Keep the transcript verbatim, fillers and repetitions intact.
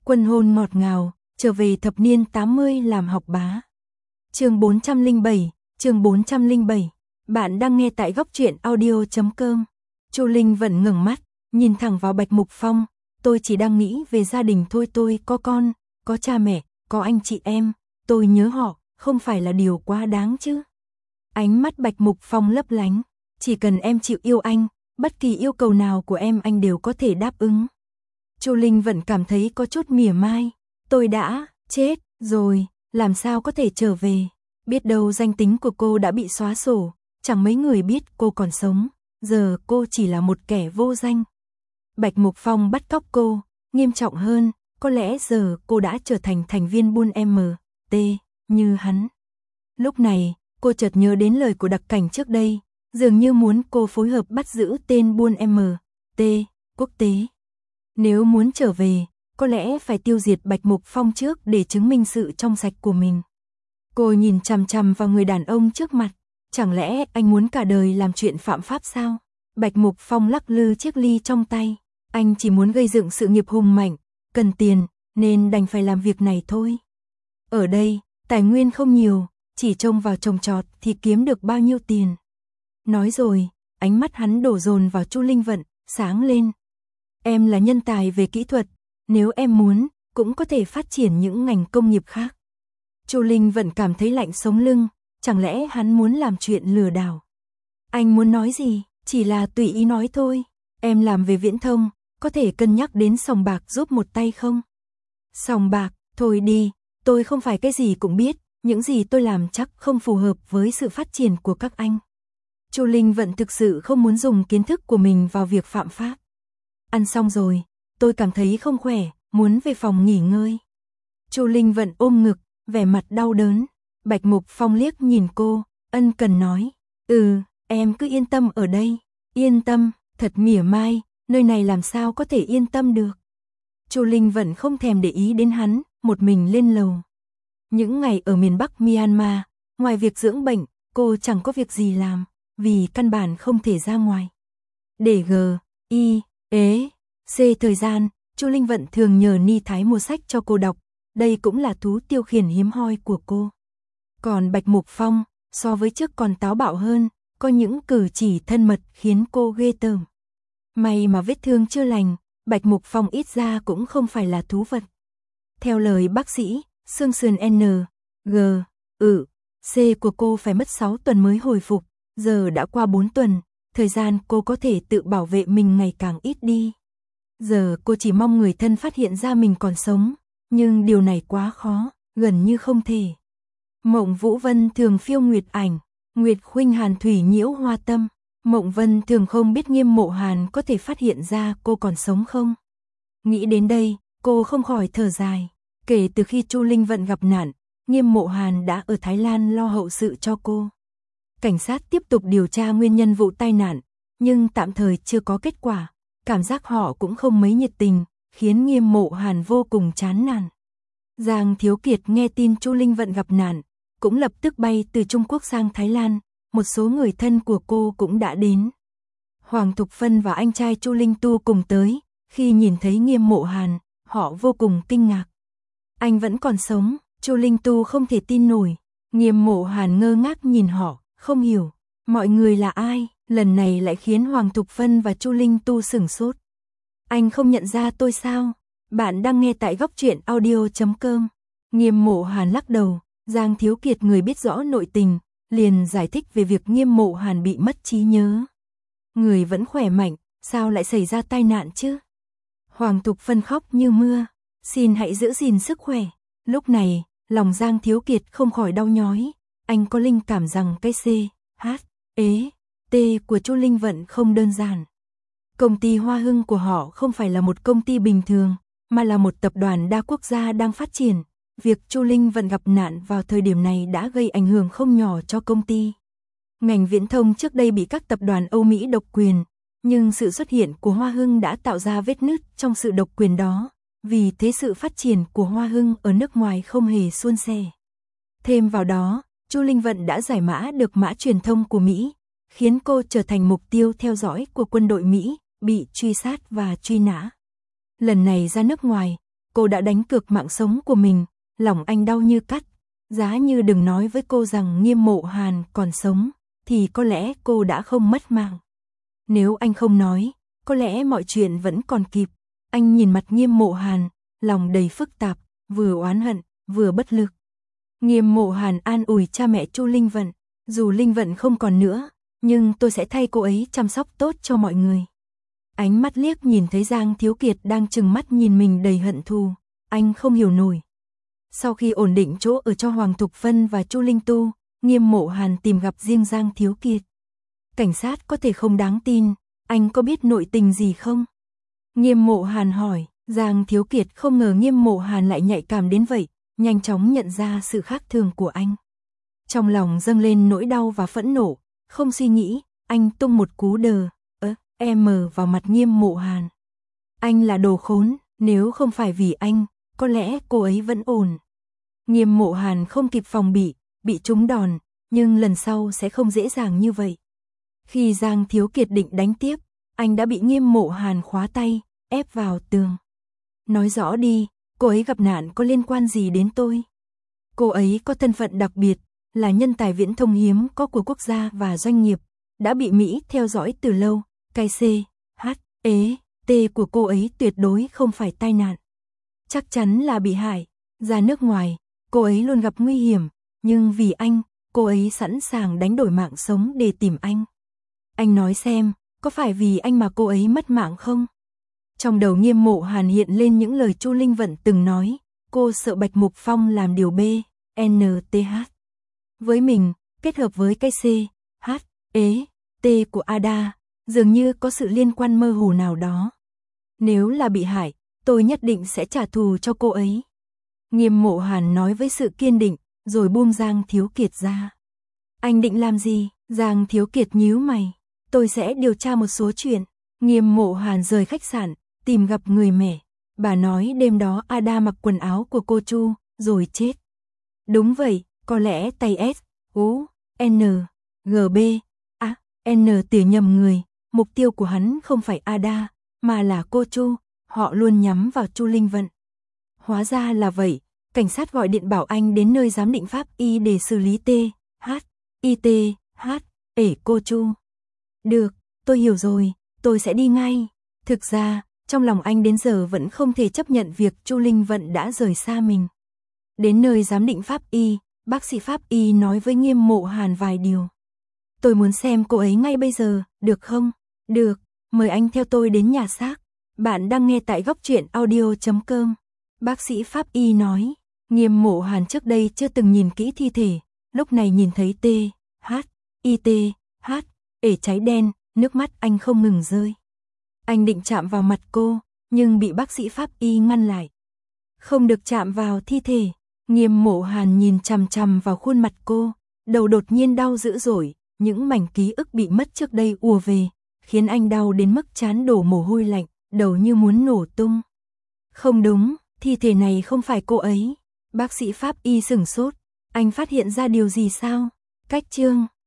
Quân hôn ngọt ngào, trở về thập niên tám mươi làm học bá. Chương bốn trăm lẻ bảy, chương bốn trăm lẻ bảy. Bạn đang nghe tại góc truyện audio chấm com. Chu Linh vẫn ngẩng mắt, nhìn thẳng vào Bạch Mục Phong, tôi chỉ đang nghĩ về gia đình thôi, tôi có con, có cha mẹ, có anh chị em, tôi nhớ họ, không phải là điều quá đáng chứ. Ánh mắt Bạch Mục Phong lấp lánh, chỉ cần em chịu yêu anh, bất kỳ yêu cầu nào của em anh đều có thể đáp ứng. Chu Linh vẫn cảm thấy có chút mỉa mai, tôi đã chết rồi, làm sao có thể trở về, biết đâu danh tính của cô đã bị xóa sổ, chẳng mấy người biết cô còn sống, giờ cô chỉ là một kẻ vô danh. Bạch Mục Phong bắt cóc cô, nghiêm trọng hơn, có lẽ giờ cô đã trở thành thành viên buôn em tê như hắn. Lúc này, cô chợt nhớ đến lời của đặc cảnh trước đây, dường như muốn cô phối hợp bắt giữ tên buôn em tê quốc tế. Nếu muốn trở về, có lẽ phải tiêu diệt Bạch Mục Phong trước để chứng minh sự trong sạch của mình. Cô nhìn chằm chằm vào người đàn ông trước mặt, chẳng lẽ anh muốn cả đời làm chuyện phạm pháp sao? Bạch Mục Phong lắc lư chiếc ly trong tay, anh chỉ muốn gây dựng sự nghiệp hùng mạnh, cần tiền, nên đành phải làm việc này thôi. Ở đây, tài nguyên không nhiều, chỉ trông vào trồng trọt thì kiếm được bao nhiêu tiền. Nói rồi, ánh mắt hắn đổ dồn vào Chu Linh Vận, sáng lên. Em là nhân tài về kỹ thuật, nếu em muốn, cũng có thể phát triển những ngành công nghiệp khác. Chu Linh Vận cảm thấy lạnh sống lưng, chẳng lẽ hắn muốn làm chuyện lừa đảo? Anh muốn nói gì, chỉ là tùy ý nói thôi. Em làm về viễn thông, có thể cân nhắc đến sòng bạc giúp một tay không? Sòng bạc, thôi đi, tôi không phải cái gì cũng biết, những gì tôi làm chắc không phù hợp với sự phát triển của các anh. Chu Linh Vận thực sự không muốn dùng kiến thức của mình vào việc phạm pháp. Ăn xong rồi, tôi cảm thấy không khỏe, muốn về phòng nghỉ ngơi. Chu Linh Vận ôm ngực, vẻ mặt đau đớn. Bạch Mục Phong liếc nhìn cô, ân cần nói, ừ, em cứ yên tâm ở đây. Yên tâm, thật mỉa mai, nơi này làm sao có thể yên tâm được. Chu Linh Vận không thèm để ý đến hắn, một mình lên lầu. Những ngày ở miền Bắc Myanmar, ngoài việc dưỡng bệnh, cô chẳng có việc gì làm, vì căn bản không thể ra ngoài. Để G, I, ế, C thời gian, Chu Linh Vận thường nhờ Ni Thái mua sách cho cô đọc, đây cũng là thú tiêu khiển hiếm hoi của cô. Còn Bạch Mục Phong, so với trước còn táo bạo hơn, có những cử chỉ thân mật khiến cô ghê tởm. May mà vết thương chưa lành, Bạch Mục Phong ít ra cũng không phải là thú vật. Theo lời bác sĩ, xương sườn N, G, ừ, C của cô phải mất sáu tuần mới hồi phục, giờ đã qua bốn tuần, thời gian cô có thể tự bảo vệ mình ngày càng ít đi. Giờ cô chỉ mong người thân phát hiện ra mình còn sống, nhưng điều này quá khó, gần như không thể. Mộng Vũ Vân thường phiêu nguyệt ảnh, Nguyệt khuynh hàn thủy nhiễu hoa tâm. Mộng Vân thường không biết Nghiêm Mộ Hàn có thể phát hiện ra cô còn sống không. Nghĩ đến đây, cô không khỏi thở dài. Kể từ khi Chu Linh Vận gặp nạn, Nghiêm Mộ Hàn đã ở Thái Lan lo hậu sự cho cô. Cảnh sát tiếp tục điều tra nguyên nhân vụ tai nạn, nhưng tạm thời chưa có kết quả. Cảm giác họ cũng không mấy nhiệt tình, khiến Nghiêm Mộ Hàn vô cùng chán nản. Giang Thiếu Kiệt nghe tin Chu Linh Vận gặp nạn, cũng lập tức bay từ Trung Quốc sang Thái Lan, một số người thân của cô cũng đã đến. Hoàng Thục Phân và anh trai Chu Linh Tu cùng tới, khi nhìn thấy Nghiêm Mộ Hàn, họ vô cùng kinh ngạc. Anh vẫn còn sống, Chu Linh Tu không thể tin nổi. Nghiêm Mộ Hàn ngơ ngác nhìn họ, không hiểu, mọi người là ai, lần này lại khiến Hoàng Thục Phân và Chu Linh Tu sửng sốt. Anh không nhận ra tôi sao? Bạn đang nghe tại góc truyện audio chấm com. Nghiêm Mộ Hàn lắc đầu, Giang Thiếu Kiệt người biết rõ nội tình, liền giải thích về việc Nghiêm Mộ Hàn bị mất trí nhớ. Người vẫn khỏe mạnh, sao lại xảy ra tai nạn chứ? Hoàng Thục Phân khóc như mưa, xin hãy giữ gìn sức khỏe. Lúc này, lòng Giang Thiếu Kiệt không khỏi đau nhói, anh có linh cảm rằng cái C, H, ế, T của Chu Linh Vận không đơn giản. Công ty Hoa Hưng của họ không phải là một công ty bình thường, mà là một tập đoàn đa quốc gia đang phát triển. Việc Chu Linh Vận gặp nạn vào thời điểm này đã gây ảnh hưởng không nhỏ cho công ty. Ngành viễn thông trước đây bị các tập đoàn Âu Mỹ độc quyền, nhưng sự xuất hiện của Hoa Hưng đã tạo ra vết nứt trong sự độc quyền đó, vì thế sự phát triển của Hoa Hưng ở nước ngoài không hề suôn sẻ. Thêm vào đó, Chu Linh Vận đã giải mã được mã truyền thông của Mỹ, khiến cô trở thành mục tiêu theo dõi của quân đội Mỹ, bị truy sát và truy nã. Lần này ra nước ngoài, cô đã đánh cược mạng sống của mình, lòng anh đau như cắt. Giá như đừng nói với cô rằng Nghiêm Mộ Hàn còn sống, thì có lẽ cô đã không mất mạng. Nếu anh không nói, có lẽ mọi chuyện vẫn còn kịp. Anh nhìn mặt Nghiêm Mộ Hàn, lòng đầy phức tạp, vừa oán hận, vừa bất lực. Nghiêm Mộ Hàn an ủi cha mẹ Chu Linh Vận, dù Linh Vận không còn nữa, nhưng tôi sẽ thay cô ấy chăm sóc tốt cho mọi người. Ánh mắt liếc nhìn thấy Giang Thiếu Kiệt đang trừng mắt nhìn mình đầy hận thù, anh không hiểu nổi. Sau khi ổn định chỗ ở cho Hoàng Thục Phân và Chu Linh Tu, Nghiêm Mộ Hàn tìm gặp riêng Giang Thiếu Kiệt. Cảnh sát có thể không đáng tin, anh có biết nội tình gì không? Nghiêm Mộ Hàn hỏi, Giang Thiếu Kiệt không ngờ Nghiêm Mộ Hàn lại nhạy cảm đến vậy, nhanh chóng nhận ra sự khác thường của anh. Trong lòng dâng lên nỗi đau và phẫn nộ, không suy nghĩ, anh tung một cú đờ, ớ, em vào mặt Nghiêm Mộ Hàn. Anh là đồ khốn, nếu không phải vì anh, có lẽ cô ấy vẫn ổn. Nghiêm Mộ Hàn không kịp phòng bị, bị trúng đòn, nhưng lần sau sẽ không dễ dàng như vậy. Khi Giang Thiếu Kiệt định đánh tiếp, anh đã bị Nghiêm Mộ Hàn khóa tay, ép vào tường. Nói rõ đi, cô ấy gặp nạn có liên quan gì đến tôi? Cô ấy có thân phận đặc biệt, là nhân tài viễn thông hiếm có của quốc gia và doanh nghiệp, đã bị Mỹ theo dõi từ lâu. Cái C, H, E, T của cô ấy tuyệt đối không phải tai nạn. Chắc chắn là bị hại. Ra nước ngoài, cô ấy luôn gặp nguy hiểm, nhưng vì anh, cô ấy sẵn sàng đánh đổi mạng sống để tìm anh. Anh nói xem, có phải vì anh mà cô ấy mất mạng không? Trong đầu Nghiêm Mộ Hàn hiện lên những lời Chu Linh Vận từng nói, cô sợ Bạch Mục Phong làm điều B, N, T, H. Với mình, kết hợp với cái C, H, E, T của Ada, dường như có sự liên quan mơ hồ nào đó. Nếu là bị hại, tôi nhất định sẽ trả thù cho cô ấy. Nghiêm Mộ Hàn nói với sự kiên định, rồi buông Giang Thiếu Kiệt ra. Anh định làm gì? Giang Thiếu Kiệt nhíu mày. Tôi sẽ điều tra một số chuyện. Nghiêm Mộ Hàn rời khách sạn, tìm gặp người mẹ. Bà nói đêm đó Ada mặc quần áo của cô Chu, rồi chết. Đúng vậy, có lẽ tay S, U, N, G, B, A, N tỉa nhầm người. Mục tiêu của hắn không phải Ada, mà là cô Chu. Họ luôn nhắm vào Chu Linh Vận. Hóa ra là vậy, cảnh sát gọi điện bảo anh đến nơi giám định pháp y để xử lý T, H, I T, H, ể cô Chu. Được, tôi hiểu rồi, tôi sẽ đi ngay. Thực ra, trong lòng anh đến giờ vẫn không thể chấp nhận việc Chu Linh Vận đã rời xa mình. Đến nơi giám định pháp y, bác sĩ pháp y nói với Nghiêm Mộ Hàn vài điều. Tôi muốn xem cô ấy ngay bây giờ, được không? Được, mời anh theo tôi đến nhà xác. Bạn đang nghe tại góc truyện audio chấm com. Bác sĩ pháp y nói, Nghiêm Mộ Hàn trước đây chưa từng nhìn kỹ thi thể, lúc này nhìn thấy T, H, I T, H, ể cháy đen, nước mắt anh không ngừng rơi. Anh định chạm vào mặt cô, nhưng bị bác sĩ pháp y ngăn lại. Không được chạm vào thi thể. Nghiêm Mộ Hàn nhìn chằm chằm vào khuôn mặt cô, đầu đột nhiên đau dữ dội, những mảnh ký ức bị mất trước đây ùa về, khiến anh đau đến mức trán đổ mồ hôi lạnh, đầu như muốn nổ tung. Không đúng, thi thể này không phải cô ấy. Bác sĩ pháp y sửng sốt, anh phát hiện ra điều gì sao? Cách chương